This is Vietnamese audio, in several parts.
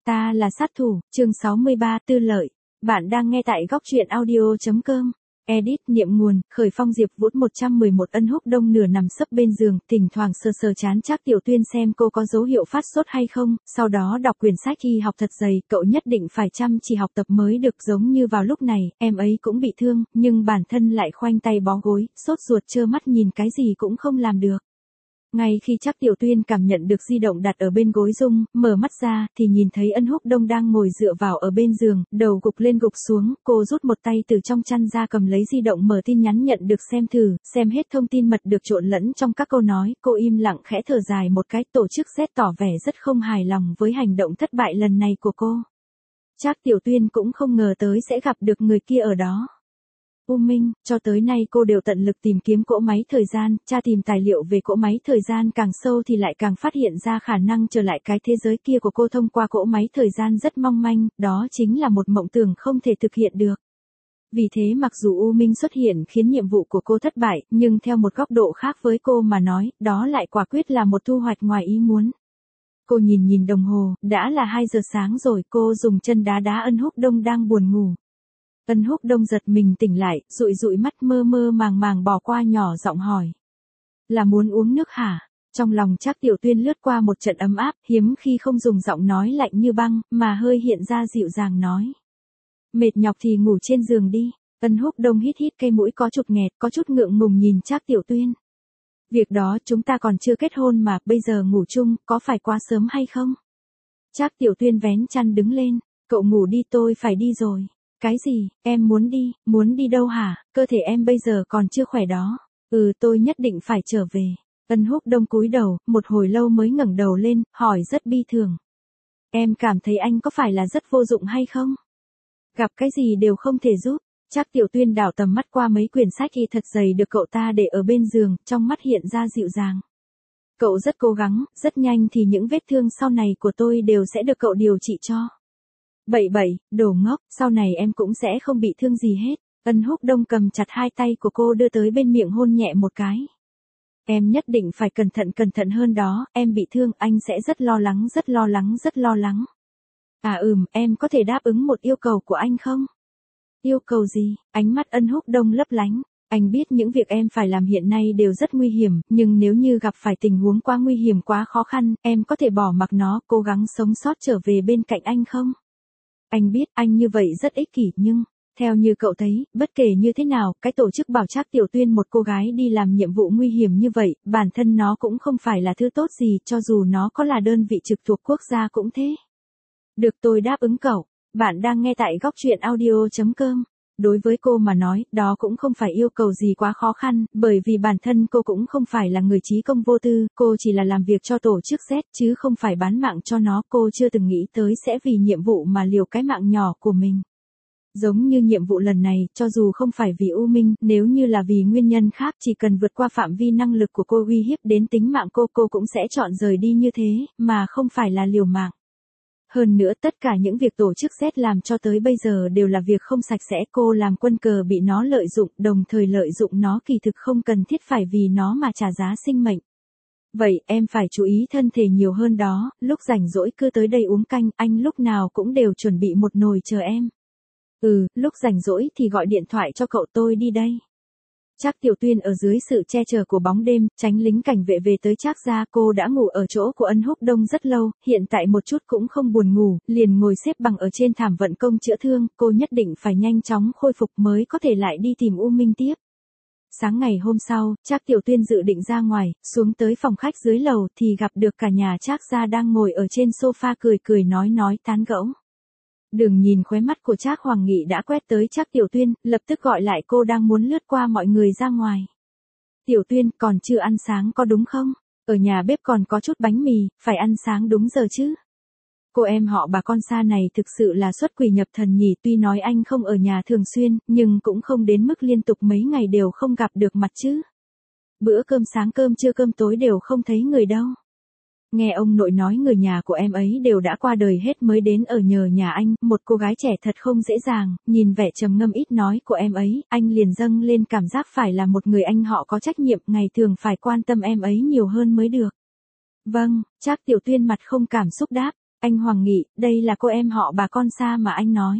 Ta là sát thủ, chương 63, Tư Lợi. Bạn đang nghe tại góc truyện audio.com. Edit niệm nguồn, Khởi Phong Diệp Vũ 111 Ân Húc Đông nửa nằm sấp bên giường, thỉnh thoảng sờ sờ chán Trác Tiểu Tuyên xem cô có dấu hiệu phát sốt hay không, sau đó đọc quyển sách y học thật dày, cậu nhất định phải chăm chỉ học tập mới được. Giống như vào lúc này, em ấy cũng bị thương, nhưng bản thân lại khoanh tay bó gối, sốt ruột trơ mắt nhìn cái gì cũng không làm được. Ngay khi Trác Tiểu Tuyên cảm nhận được di động đặt ở bên gối Dung, mở mắt ra, thì nhìn thấy Ân Húc Đông đang ngồi dựa vào ở bên giường, đầu gục lên gục xuống, cô rút một tay từ trong chăn ra cầm lấy di động mở tin nhắn nhận được xem thử, xem hết thông tin mật được trộn lẫn trong các câu nói, cô im lặng khẽ thở dài một cái, tổ chức Z tỏ vẻ rất không hài lòng với hành động thất bại lần này của cô. Trác Tiểu Tuyên cũng không ngờ tới sẽ gặp được người kia ở đó. U Minh, cho tới nay cô đều tận lực tìm kiếm cỗ máy thời gian, tra tìm tài liệu về cỗ máy thời gian càng sâu thì lại càng phát hiện ra khả năng trở lại cái thế giới kia của cô thông qua cỗ máy thời gian rất mong manh, đó chính là một mộng tưởng không thể thực hiện được. Vì thế mặc dù U Minh xuất hiện khiến nhiệm vụ của cô thất bại, nhưng theo một góc độ khác với cô mà nói, đó lại quả quyết là một thu hoạch ngoài ý muốn. Cô nhìn đồng hồ, đã là 2 giờ sáng rồi, cô dùng chân đá đá Ân Húc Đông đang buồn ngủ. Ân Húc Đông giật mình tỉnh lại, dụi mắt mơ màng bỏ qua nhỏ giọng hỏi. Là muốn uống nước hả? Trong lòng Trác Tiểu Tuyên lướt qua một trận ấm áp, hiếm khi không dùng giọng nói lạnh như băng, mà hơi hiện ra dịu dàng nói. Mệt nhọc thì ngủ trên giường đi. Ân Húc Đông hít cây mũi có chút nghẹt, có chút ngượng ngùng nhìn Trác Tiểu Tuyên. Việc đó chúng ta còn chưa kết hôn mà, bây giờ ngủ chung, có phải quá sớm hay không? Trác Tiểu Tuyên vén chăn đứng lên, cậu ngủ đi, tôi phải đi rồi. Cái gì, em muốn đi đâu hả, cơ thể em bây giờ còn chưa khỏe đó. Tôi nhất định phải trở về. Ân Húc Đông cúi đầu, một hồi lâu mới ngẩng đầu lên, hỏi rất bi thường. Em cảm thấy anh có phải là rất vô dụng hay không? Gặp cái gì đều không thể giúp. Trác Tiểu Tuyên đảo tầm mắt qua mấy quyển sách y thật dày được cậu ta để ở bên giường, trong mắt hiện ra dịu dàng. Cậu rất cố gắng, rất nhanh thì những vết thương sau này của tôi đều sẽ được cậu điều trị cho. Bậy, đồ ngốc, sau này em cũng sẽ không bị thương gì hết. Ân Húc Đông cầm chặt 2 tay của cô đưa tới bên miệng hôn nhẹ một cái. Em nhất định phải cẩn thận hơn đó, em bị thương, anh sẽ rất lo lắng. Em có thể đáp ứng một yêu cầu của anh không? Yêu cầu gì? Ánh mắt Ân Húc Đông lấp lánh. Anh biết những việc em phải làm hiện nay đều rất nguy hiểm, nhưng nếu như gặp phải tình huống quá nguy hiểm quá khó khăn, em có thể bỏ mặc nó, cố gắng sống sót trở về bên cạnh anh không? Anh biết anh như vậy rất ích kỷ nhưng, theo như cậu thấy, bất kể như thế nào, cái tổ chức bảo Trác Tiểu Tuyên một cô gái đi làm nhiệm vụ nguy hiểm như vậy, bản thân nó cũng không phải là thứ tốt gì, cho dù nó có là đơn vị trực thuộc quốc gia cũng thế. Được, tôi đáp ứng cậu. Bạn đang nghe tại góc truyện audio.com. Đối với cô mà nói, đó cũng không phải yêu cầu gì quá khó khăn, bởi vì bản thân cô cũng không phải là người trí công vô tư, cô chỉ là làm việc cho tổ chức Z chứ không phải bán mạng cho nó, cô chưa từng nghĩ tới sẽ vì nhiệm vụ mà liều cái mạng nhỏ của mình. Giống như nhiệm vụ lần này, cho dù không phải vì U Minh, nếu như là vì nguyên nhân khác, chỉ cần vượt qua phạm vi năng lực của cô uy hiếp đến tính mạng cô cũng sẽ chọn rời đi như thế, mà không phải là liều mạng. Hơn nữa tất cả những việc tổ chức Z làm cho tới bây giờ đều là việc không sạch sẽ, cô làm quân cờ bị nó lợi dụng, đồng thời lợi dụng nó kỳ thực không cần thiết phải vì nó mà trả giá sinh mệnh. Vậy em phải chú ý thân thể nhiều hơn đó, lúc rảnh rỗi cứ tới đây uống canh, anh lúc nào cũng đều chuẩn bị một nồi chờ em. Lúc rảnh rỗi thì gọi điện thoại cho cậu, tôi đi đây. Trác Tiểu Tuyên ở dưới sự che chở của bóng đêm, tránh lính cảnh vệ về tới Trác gia, cô đã ngủ ở chỗ của Ân Húc Đông rất lâu, hiện tại một chút cũng không buồn ngủ, liền ngồi xếp bằng ở trên thảm vận công chữa thương, cô nhất định phải nhanh chóng khôi phục mới có thể lại đi tìm U Minh tiếp. Sáng ngày hôm sau, Trác Tiểu Tuyên dự định ra ngoài, xuống tới phòng khách dưới lầu thì gặp được cả nhà Trác gia đang ngồi ở trên sofa cười nói tán gẫu. Đừng nhìn khóe mắt của Trác Hoàng Nghị đã quét tới Trác Tiểu Tuyên, lập tức gọi lại cô đang muốn lướt qua mọi người ra ngoài. Tiểu Tuyên, còn chưa ăn sáng có đúng không? Ở nhà bếp còn có chút bánh mì, phải ăn sáng đúng giờ chứ. Cô em họ bà con xa này thực sự là xuất quỷ nhập thần nhỉ, tuy nói anh không ở nhà thường xuyên, nhưng cũng không đến mức liên tục mấy ngày đều không gặp được mặt chứ. Bữa cơm sáng cơm trưa cơm tối đều không thấy người đâu. Nghe ông nội nói người nhà của em ấy đều đã qua đời hết mới đến ở nhờ nhà anh, một cô gái trẻ thật không dễ dàng, nhìn vẻ trầm ngâm ít nói của em ấy, anh liền dâng lên cảm giác phải là một người anh họ có trách nhiệm, ngày thường phải quan tâm em ấy nhiều hơn mới được. Vâng, Trác Tiểu Tuyên mặt không cảm xúc đáp, Anh Hoàng Nghị, đây là cô em họ bà con xa mà anh nói.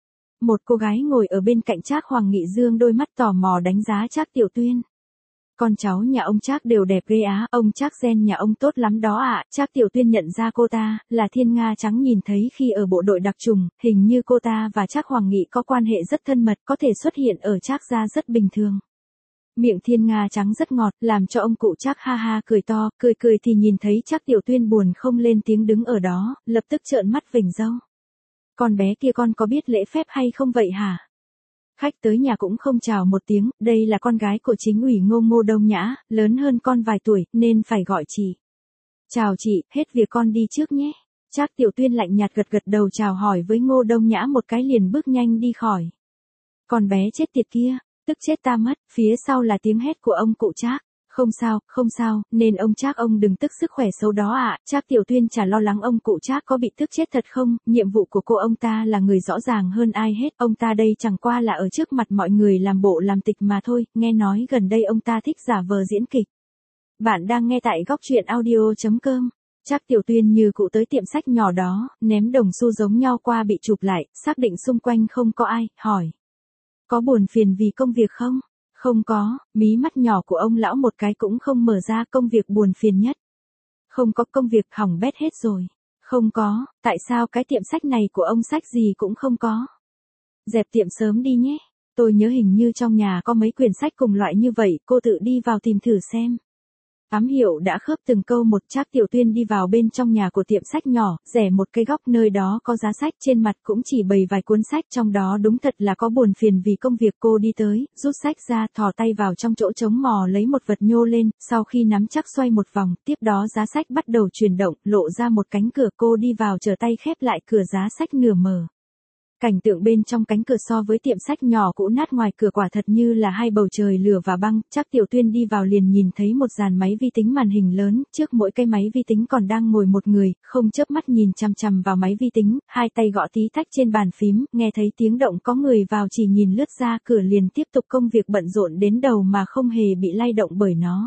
Một cô gái ngồi ở bên cạnh Trác Hoàng Nghị dương đôi mắt tò mò đánh giá Trác Tiểu Tuyên. Con cháu nhà ông Trác đều đẹp ghê á, ông Trác gen nhà ông tốt lắm đó ạ. Trác Tiểu Tuyên nhận ra cô ta, là Thiên Nga Trắng nhìn thấy khi ở bộ đội đặc trùng, hình như cô ta và Trác Hoàng Nghị có quan hệ rất thân mật, có thể xuất hiện ở Trác gia rất bình thường. Miệng Thiên Nga Trắng rất ngọt, làm cho ông cụ Trác ha ha cười to, cười thì nhìn thấy Trác Tiểu Tuyên buồn không lên tiếng đứng ở đó, lập tức trợn mắt vểnh râu. Con bé kia con có biết lễ phép hay không vậy hả? Khách tới nhà cũng không chào một tiếng, đây là con gái của chính ủy Ngô Đông Nhã, lớn hơn con vài tuổi, nên phải gọi chị. Chào chị, hết việc con đi trước nhé. Trác Tiểu Tuyên lạnh nhạt gật đầu chào hỏi với Ngô Đông Nhã một cái liền bước nhanh đi khỏi. Con bé chết tiệt kia, tức chết ta mất, phía sau là tiếng hét của ông cụ Trác. Không sao, nên ông Trác ông đừng tức sức khỏe xấu đó ạ. Trác Tiểu Tuyên chả lo lắng ông cụ Trác có bị tức chết thật không, nhiệm vụ của cô ông ta là người rõ ràng hơn ai hết, ông ta đây chẳng qua là ở trước mặt mọi người làm bộ làm tịch mà thôi, nghe nói gần đây ông ta thích giả vờ diễn kịch. Bạn đang nghe tại góc truyện audio.com. Trác Tiểu Tuyên như cụ tới tiệm sách nhỏ đó, ném đồng xu giống nhau qua bị chụp lại, xác định xung quanh không có ai, hỏi. Có buồn phiền vì công việc không? Không có, mí mắt nhỏ của ông lão một cái cũng không mở ra, công việc buồn phiền nhất. Không có, công việc hỏng bét hết rồi. Không có, tại sao cái tiệm sách này của ông sách gì cũng không có? Dẹp tiệm sớm đi nhé. Tôi nhớ hình như trong nhà có mấy quyển sách cùng loại như vậy, cô tự đi vào tìm thử xem. Ám hiệu đã khớp từng câu một. Trác Tiểu Tuyên đi vào bên trong nhà của tiệm sách nhỏ, rẽ một cái góc nơi đó có giá sách, trên mặt cũng chỉ bày vài cuốn sách, trong đó đúng thật là có buồn phiền vì công việc. Cô đi tới, rút sách ra, thò tay vào trong chỗ trống mò lấy một vật nhô lên, sau khi nắm chắc xoay một vòng, tiếp đó giá sách bắt đầu chuyển động, lộ ra một cánh cửa. Cô đi vào trở tay khép lại cửa giá sách nửa mở. Cảnh tượng bên trong cánh cửa so với tiệm sách nhỏ cũ nát ngoài cửa quả thật như là hai bầu trời lửa và băng. Trác Tiểu Tuyên đi vào liền nhìn thấy một dàn máy vi tính màn hình lớn, trước mỗi cái máy vi tính còn đang ngồi một người, không chớp mắt nhìn chằm chằm vào máy vi tính, hai tay gõ tí tách trên bàn phím, nghe thấy tiếng động có người vào chỉ nhìn lướt ra cửa liền tiếp tục công việc bận rộn đến đầu mà không hề bị lay động bởi nó.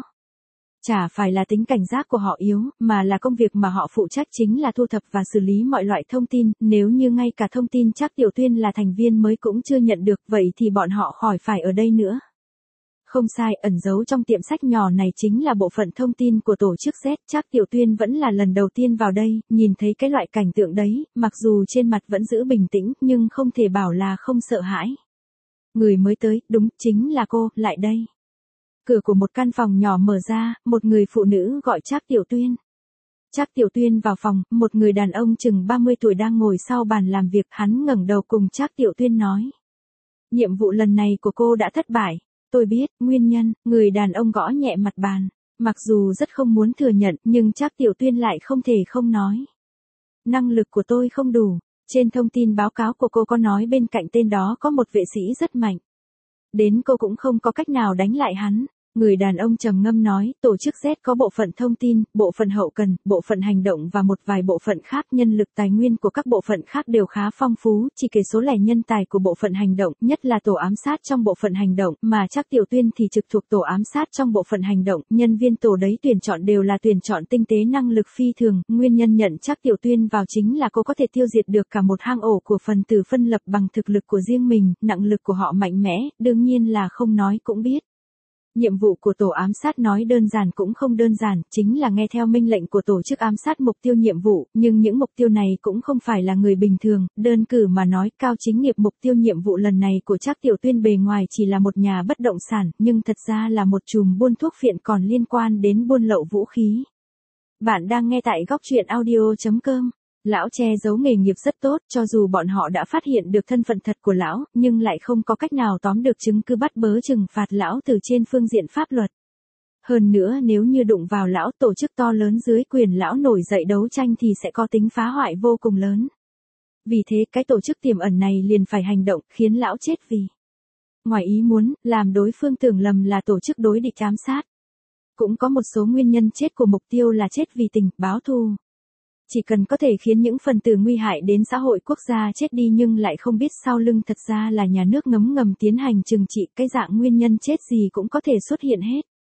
Chả phải là tính cảnh giác của họ yếu, mà là công việc mà họ phụ trách chính là thu thập và xử lý mọi loại thông tin, nếu như ngay cả thông tin Trác Tiểu Tuyên là thành viên mới cũng chưa nhận được, vậy thì bọn họ khỏi phải ở đây nữa. Không sai, ẩn giấu trong tiệm sách nhỏ này chính là bộ phận thông tin của tổ chức Z. Trác Tiểu Tuyên vẫn là lần đầu tiên vào đây, nhìn thấy cái loại cảnh tượng đấy, mặc dù trên mặt vẫn giữ bình tĩnh, nhưng không thể bảo là không sợ hãi. Người mới tới, đúng, chính là cô, lại đây. Cửa của một căn phòng nhỏ mở ra, một người phụ nữ gọi Trác Tiểu Tuyên. Trác Tiểu Tuyên vào phòng, một người đàn ông chừng 30 tuổi đang ngồi sau bàn làm việc, hắn ngẩng đầu cùng Trác Tiểu Tuyên nói. Nhiệm vụ lần này của cô đã thất bại. Tôi biết, nguyên nhân, người đàn ông gõ nhẹ mặt bàn. Mặc dù rất không muốn thừa nhận, nhưng Trác Tiểu Tuyên lại không thể không nói. Năng lực của tôi không đủ. Trên thông tin báo cáo của cô có nói bên cạnh tên đó có một vệ sĩ rất mạnh. Đến cô cũng không có cách nào đánh lại hắn. Người đàn ông trầm ngâm nói, tổ chức Z có bộ phận thông tin, bộ phận hậu cần, bộ phận hành động và một vài bộ phận khác. Nhân lực tài nguyên của các bộ phận khác đều khá phong phú, chỉ kể số lẻ nhân tài của bộ phận hành động, nhất là tổ ám sát trong bộ phận hành động, mà Trác Tiểu Tuyên thì trực thuộc tổ ám sát trong bộ phận hành động. Nhân viên tổ đấy tuyển chọn đều là tuyển chọn tinh tế năng lực phi thường. Nguyên nhân nhận Trác Tiểu Tuyên vào chính là cô có thể tiêu diệt được cả một hang ổ của phần tử phân lập bằng thực lực của riêng mình, năng lực của họ mạnh mẽ, đương nhiên là không nói cũng biết. Nhiệm vụ của tổ ám sát nói đơn giản cũng không đơn giản, chính là nghe theo mệnh lệnh của tổ chức ám sát mục tiêu nhiệm vụ, nhưng những mục tiêu này cũng không phải là người bình thường, đơn cử mà nói, Cao Chính Nghiệp mục tiêu nhiệm vụ lần này của Trác Tiểu Tuyên bề ngoài chỉ là một nhà bất động sản, nhưng thật ra là một chùm buôn thuốc phiện còn liên quan đến buôn lậu vũ khí. Bạn đang nghe tại góc truyện audio.com. Lão che giấu nghề nghiệp rất tốt, cho dù bọn họ đã phát hiện được thân phận thật của lão, nhưng lại không có cách nào tóm được chứng cứ bắt bớ trừng phạt lão từ trên phương diện pháp luật. Hơn nữa nếu như đụng vào lão, tổ chức to lớn dưới quyền lão nổi dậy đấu tranh thì sẽ có tính phá hoại vô cùng lớn. Vì thế cái tổ chức tiềm ẩn này liền phải hành động, khiến lão chết vì ngoài ý muốn, làm đối phương tưởng lầm là tổ chức đối địch ám sát. Cũng có một số nguyên nhân chết của mục tiêu là chết vì tình, báo thù. Chỉ cần có thể khiến những phần tử nguy hại đến xã hội quốc gia chết đi nhưng lại không biết sau lưng thật ra là nhà nước ngấm ngầm tiến hành trừng trị, cái dạng nguyên nhân chết gì cũng có thể xuất hiện hết.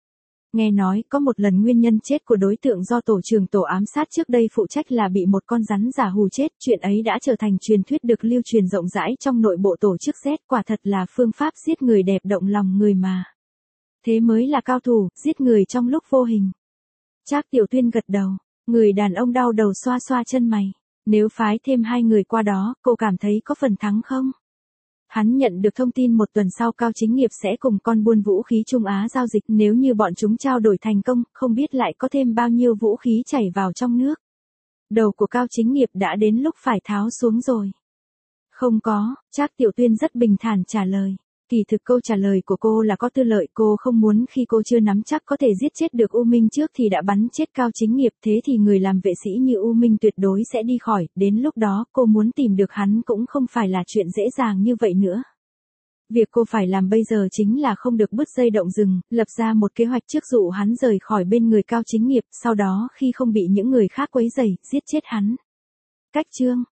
Nghe nói có một lần nguyên nhân chết của đối tượng do tổ trưởng tổ ám sát trước đây phụ trách là bị một con rắn giả hù chết, chuyện ấy đã trở thành truyền thuyết được lưu truyền rộng rãi trong nội bộ tổ chức Z, quả thật là phương pháp giết người đẹp động lòng người mà. Thế mới là cao thủ, giết người trong lúc vô hình. Trác Tiểu Tuyên gật đầu, người đàn ông đau đầu xoa xoa chân mày. Nếu phái thêm 2 người qua đó, cô cảm thấy có phần thắng không? Hắn nhận được thông tin một tuần sau Cao Chính Nghiệp sẽ cùng con buôn vũ khí Trung Á giao dịch, nếu như bọn chúng trao đổi thành công, không biết lại có thêm bao nhiêu vũ khí chảy vào trong nước. Đầu của Cao Chính Nghiệp đã đến lúc phải tháo xuống rồi. Không có, Trác Tiểu Tuyên rất bình thản trả lời. Kỳ thực câu trả lời của cô là có tư lợi, cô không muốn khi cô chưa nắm chắc có thể giết chết được U Minh trước thì đã bắn chết Cao Chính Nghiệp, thế thì người làm vệ sĩ như U Minh tuyệt đối sẽ đi khỏi, đến lúc đó cô muốn tìm được hắn cũng không phải là chuyện dễ dàng như vậy nữa. Việc cô phải làm bây giờ chính là không được bứt dây động rừng, lập ra một kế hoạch trước dụ hắn rời khỏi bên người Cao Chính Nghiệp, sau đó khi không bị những người khác quấy rầy, giết chết hắn. Cách chương